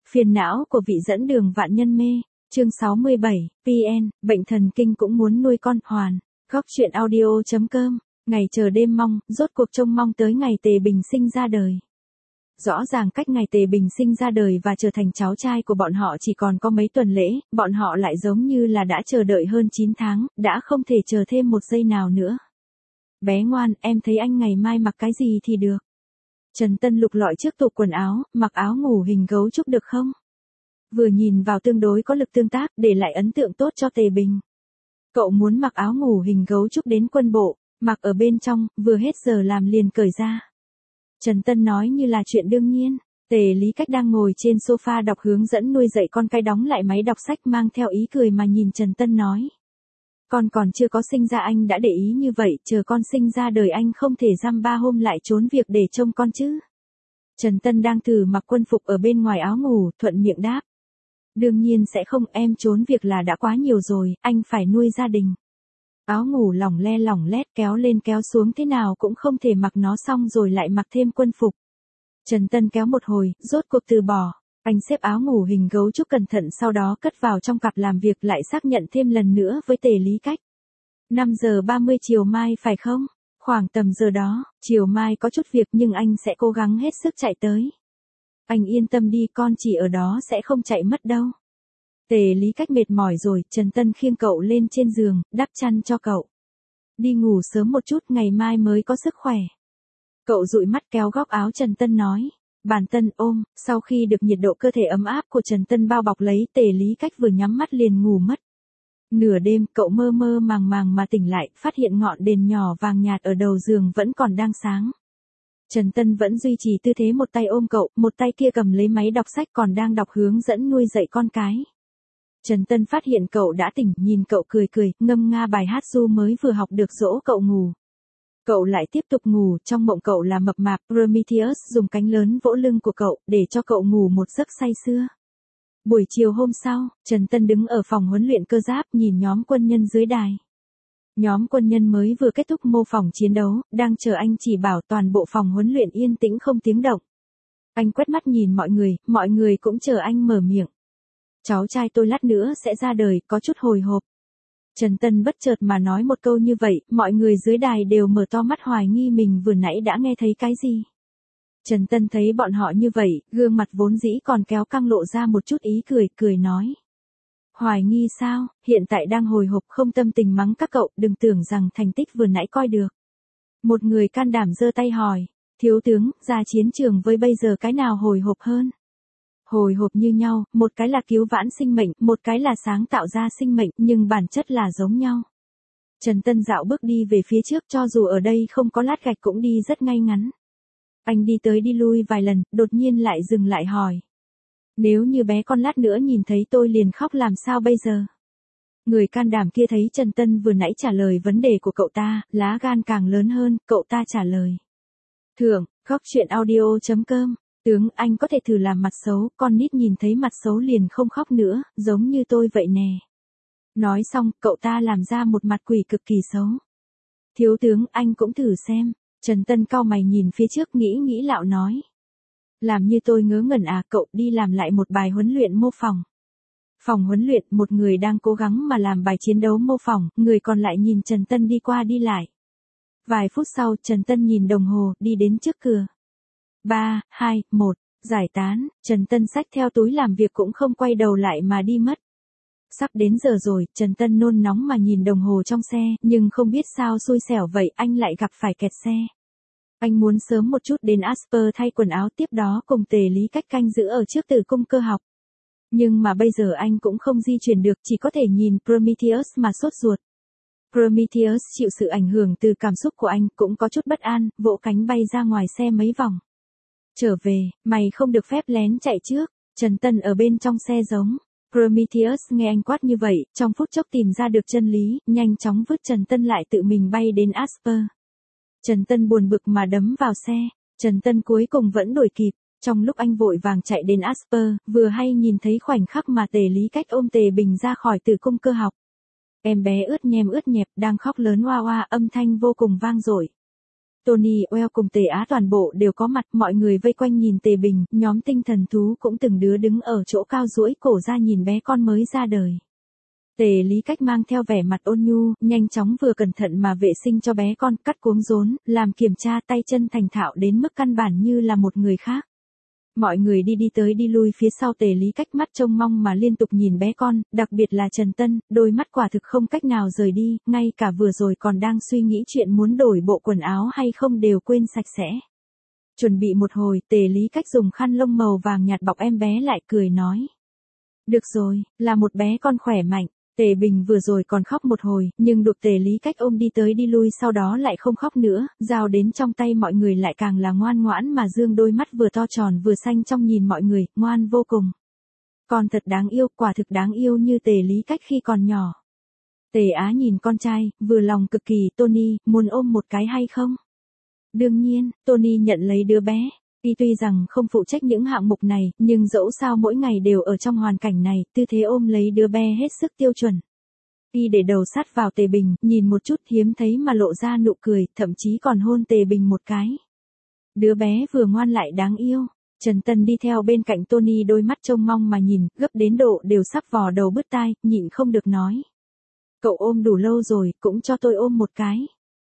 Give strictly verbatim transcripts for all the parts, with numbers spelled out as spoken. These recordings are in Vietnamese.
Phiền não của vị dẫn đường vạn nhân mê, chương sáu mươi bảy, pê en, bệnh thần kinh cũng muốn nuôi con, hoàn. Góc truyện audio.com, ngày chờ đêm mong, rốt cuộc trông mong tới ngày Tề Bình sinh ra đời. Rõ ràng cách ngày Tề Bình sinh ra đời và trở thành cháu trai của bọn họ chỉ còn có mấy tuần lễ, bọn họ lại giống như là đã chờ đợi hơn chín tháng, đã không thể chờ thêm một giây nào nữa. Bé ngoan, em thấy anh ngày mai mặc cái gì thì được. Trần Tân lục lọi trước tủ quần áo, mặc áo ngủ hình gấu trúc được không? Vừa nhìn vào tương đối có lực tương tác, để lại ấn tượng tốt cho Tề Bình. Cậu muốn mặc áo ngủ hình gấu trúc đến quân bộ, mặc ở bên trong, vừa hết giờ làm liền cởi ra. Trần Tân nói như là chuyện đương nhiên. Tề Lý Cách đang ngồi trên sofa đọc hướng dẫn nuôi dạy con, cái đóng lại máy đọc sách mang theo ý cười mà nhìn Trần Tân nói. Con còn chưa có sinh ra anh đã để ý như vậy, chờ con sinh ra đời anh không thể dăm ba hôm lại trốn việc để trông con chứ. Trần Tân đang thử mặc quân phục ở bên ngoài áo ngủ, thuận miệng đáp. Đương nhiên sẽ không, em trốn việc là đã quá nhiều rồi, anh phải nuôi gia đình. Áo ngủ lỏng le lỏng lét, kéo lên kéo xuống thế nào cũng không thể mặc nó xong rồi lại mặc thêm quân phục. Trần Tân kéo một hồi, rốt cuộc từ bỏ. Anh xếp áo ngủ hình gấu trúc cẩn thận, sau đó cất vào trong cặp làm việc, lại xác nhận thêm lần nữa với Tề Lý Cách. năm giờ ba mươi chiều mai phải không? Khoảng tầm giờ đó, chiều mai có chút việc nhưng anh sẽ cố gắng hết sức chạy tới. Anh yên tâm đi, con chỉ ở đó sẽ không chạy mất đâu. Tề Lý Cách mệt mỏi rồi, Trần Tân khiêng cậu lên trên giường, đắp chăn cho cậu. Đi ngủ sớm một chút, ngày mai mới có sức khỏe. Cậu dụi mắt kéo góc áo Trần Tân nói. Bản Tân ôm, sau khi được nhiệt độ cơ thể ấm áp của Trần Tân bao bọc lấy, Tề Lý Cách vừa nhắm mắt liền ngủ mất. Nửa đêm, cậu mơ mơ màng màng mà tỉnh lại, phát hiện ngọn đèn nhỏ vàng nhạt ở đầu giường vẫn còn đang sáng. Trần Tân vẫn duy trì tư thế một tay ôm cậu, một tay kia cầm lấy máy đọc sách còn đang đọc hướng dẫn nuôi dạy con cái. Trần Tân phát hiện cậu đã tỉnh, nhìn cậu cười cười, ngâm nga bài hát ru mới vừa học được dỗ cậu ngủ. Cậu lại tiếp tục ngủ, trong mộng cậu là mập mạp, Prometheus dùng cánh lớn vỗ lưng của cậu, để cho cậu ngủ một giấc say sưa. Buổi chiều hôm sau, Trần Tân đứng ở phòng huấn luyện cơ giáp nhìn nhóm quân nhân dưới đài. Nhóm quân nhân mới vừa kết thúc mô phỏng chiến đấu, đang chờ anh chỉ bảo, toàn bộ phòng huấn luyện yên tĩnh không tiếng động. Anh quét mắt nhìn mọi người, mọi người cũng chờ anh mở miệng. Cháu trai tôi lát nữa sẽ ra đời, có chút hồi hộp. Trần Tân bất chợt mà nói một câu như vậy, mọi người dưới đài đều mở to mắt hoài nghi mình vừa nãy đã nghe thấy cái gì. Trần Tân thấy bọn họ như vậy, gương mặt vốn dĩ còn kéo căng lộ ra một chút ý cười, cười nói. Hoài nghi sao, hiện tại đang hồi hộp, không tâm tình mắng các cậu, đừng tưởng rằng thành tích vừa nãy coi được. Một người can đảm giơ tay hỏi, thiếu tướng, ra chiến trường với bây giờ cái nào hồi hộp hơn? Hồi hộp như nhau, một cái là cứu vãn sinh mệnh, một cái là sáng tạo ra sinh mệnh, nhưng bản chất là giống nhau. Trần Tân dạo bước đi về phía trước, cho dù ở đây không có lát gạch cũng đi rất ngay ngắn. Anh đi tới đi lui vài lần, đột nhiên lại dừng lại hỏi. Nếu như bé con lát nữa nhìn thấy tôi liền khóc làm sao bây giờ? Người can đảm kia thấy Trần Tân vừa nãy trả lời vấn đề của cậu ta, lá gan càng lớn hơn, cậu ta trả lời. Thưởng, góc truyện audio.com. Tướng, anh có thể thử làm mặt xấu, con nít nhìn thấy mặt xấu liền không khóc nữa, giống như tôi vậy nè. Nói xong, cậu ta làm ra một mặt quỷ cực kỳ xấu. Thiếu tướng, anh cũng thử xem. Trần Tân cau mày nhìn phía trước, nghĩ nghĩ lạo nói. Làm như tôi ngớ ngẩn à, cậu đi làm lại một bài huấn luyện mô phỏng. Phòng huấn luyện, một người đang cố gắng mà làm bài chiến đấu mô phỏng, người còn lại nhìn Trần Tân đi qua đi lại. Vài phút sau, Trần Tân nhìn đồng hồ, đi đến trước cửa. ba, hai, một, giải tán, Trần Tân xách theo túi làm việc cũng không quay đầu lại mà đi mất. Sắp đến giờ rồi, Trần Tân nôn nóng mà nhìn đồng hồ trong xe, nhưng không biết sao xui xẻo vậy, anh lại gặp phải kẹt xe. Anh muốn sớm một chút đến Asper thay quần áo, tiếp đó cùng Tề Lý Cách canh giữ ở trước tử cung cơ học. Nhưng mà bây giờ anh cũng không di chuyển được, chỉ có thể nhìn Prometheus mà sốt ruột. Prometheus chịu sự ảnh hưởng từ cảm xúc của anh, cũng có chút bất an, vỗ cánh bay ra ngoài xe mấy vòng. Trở về, mày không được phép lén chạy trước. Trần Tân ở bên trong xe giống. Prometheus nghe anh quát như vậy, trong phút chốc tìm ra được chân lý, nhanh chóng vứt Trần Tân lại tự mình bay đến Asper. Trần Tân buồn bực mà đấm vào xe. Trần Tân cuối cùng vẫn đuổi kịp. Trong lúc anh vội vàng chạy đến Asper, vừa hay nhìn thấy khoảnh khắc mà Tề Lý Cách ôm Tề Bình ra khỏi tử cung cơ học. Em bé ướt nhem ướt nhẹp, đang khóc lớn oa oa, âm thanh vô cùng vang dội. Tony Well cùng Tề Á toàn bộ đều có mặt, mọi người vây quanh nhìn Tề Bình, nhóm tinh thần thú cũng từng đứa đứng ở chỗ cao duỗi cổ ra nhìn bé con mới ra đời. Tề Lý Cách mang theo vẻ mặt ôn nhu, nhanh chóng vừa cẩn thận mà vệ sinh cho bé con, cắt cuống rốn, làm kiểm tra tay chân thành thạo đến mức căn bản như là một người khác. Mọi người đi đi tới đi lui phía sau Tề Lý Cách, mắt trông mong mà liên tục nhìn bé con, đặc biệt là Trần Tân, đôi mắt quả thực không cách nào rời đi, ngay cả vừa rồi còn đang suy nghĩ chuyện muốn đổi bộ quần áo hay không đều quên sạch sẽ. Chuẩn bị một hồi, Tề Lý Cách dùng khăn lông màu vàng nhạt bọc em bé lại, cười nói. Được rồi, là một bé con khỏe mạnh. Tề Bình vừa rồi còn khóc một hồi, nhưng được Tề Lý Cách ôm đi tới đi lui sau đó lại không khóc nữa, giao đến trong tay mọi người lại càng là ngoan ngoãn mà dương đôi mắt vừa to tròn vừa xanh trong nhìn mọi người, ngoan vô cùng. Con thật đáng yêu, quả thực đáng yêu như Tề Lý Cách khi còn nhỏ. Tề Á nhìn con trai, vừa lòng cực kỳ. Tony, muốn ôm một cái hay không? Đương nhiên, Tony nhận lấy đứa bé. Y tuy rằng không phụ trách những hạng mục này, nhưng dẫu sao mỗi ngày đều ở trong hoàn cảnh này, tư thế ôm lấy đứa bé hết sức tiêu chuẩn. Y để đầu sát vào Tề Bình, nhìn một chút hiếm thấy mà lộ ra nụ cười, thậm chí còn hôn Tề Bình một cái. Đứa bé vừa ngoan lại đáng yêu. Trần Tân đi theo bên cạnh Tony, đôi mắt trông mong mà nhìn, gấp đến độ đều sắp vò đầu bứt tai, nhịn không được nói. Cậu ôm đủ lâu rồi, cũng cho tôi ôm một cái.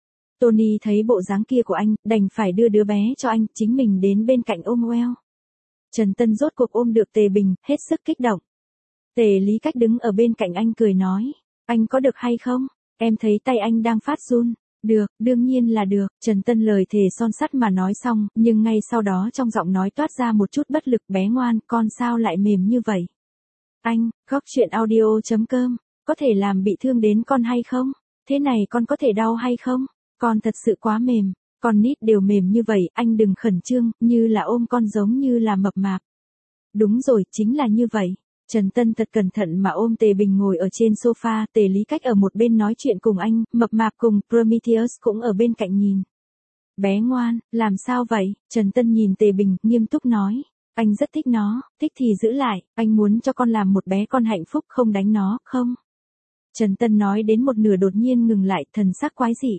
Tony thấy bộ dáng kia của anh, đành phải đưa đứa bé cho anh, chính mình đến bên cạnh ôm Well. Trần Tân rốt cuộc ôm được Tề Bình, hết sức kích động. Tề Lý Cách đứng ở bên cạnh anh cười nói, anh có được hay không? Em thấy tay anh đang phát run. Được, đương nhiên là được. Trần Tân lời thề son sắt mà nói xong, nhưng ngay sau đó trong giọng nói toát ra một chút bất lực. Bé ngoan, con sao lại mềm như vậy? Anh, góc truyện audio chấm com, có thể làm bị thương đến con hay không? Thế này con có thể đau hay không? Con thật sự quá mềm, con nít đều mềm như vậy, anh đừng khẩn trương, như là ôm con giống như là mập mạp. Đúng rồi, chính là như vậy. Trần Tân thật cẩn thận mà ôm Tề Bình ngồi ở trên sofa, Tề Lý Cách ở một bên nói chuyện cùng anh, mập mạp cùng Prometheus cũng ở bên cạnh nhìn. Bé ngoan, làm sao vậy? Trần Tân nhìn Tề Bình, nghiêm túc nói. Anh rất thích nó, thích thì giữ lại, anh muốn cho con làm một bé con hạnh phúc, không đánh nó, không? Trần Tân nói đến một nửa đột nhiên ngừng lại, thần sắc quái dị.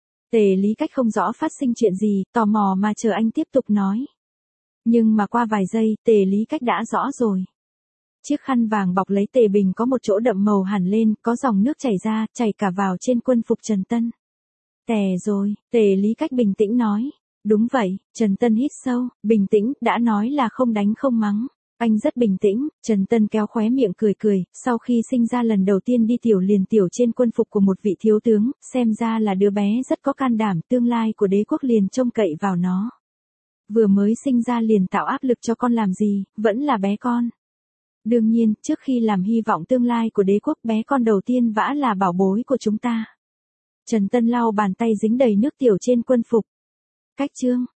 Tề Lý Cách không rõ phát sinh chuyện gì, tò mò mà chờ anh tiếp tục nói. Nhưng mà qua vài giây, Tề Lý Cách đã rõ rồi. Chiếc khăn vàng bọc lấy Tề Bình có một chỗ đậm màu hẳn lên, có dòng nước chảy ra, chảy cả vào trên quân phục Trần Tân. Tè rồi, Tề Lý Cách bình tĩnh nói. Đúng vậy, Trần Tân hít sâu, bình tĩnh, đã nói là không đánh không mắng. Anh rất bình tĩnh. Trần Tân kéo khóe miệng cười cười, sau khi sinh ra lần đầu tiên đi tiểu liền tiểu trên quân phục của một vị thiếu tướng, xem ra là đứa bé rất có can đảm, tương lai của đế quốc liền trông cậy vào nó. Vừa mới sinh ra liền tạo áp lực cho con làm gì, vẫn là bé con. Đương nhiên, trước khi làm hy vọng tương lai của đế quốc, bé con đầu tiên vã là bảo bối của chúng ta. Trần Tân lau bàn tay dính đầy nước tiểu trên quân phục. Cách chương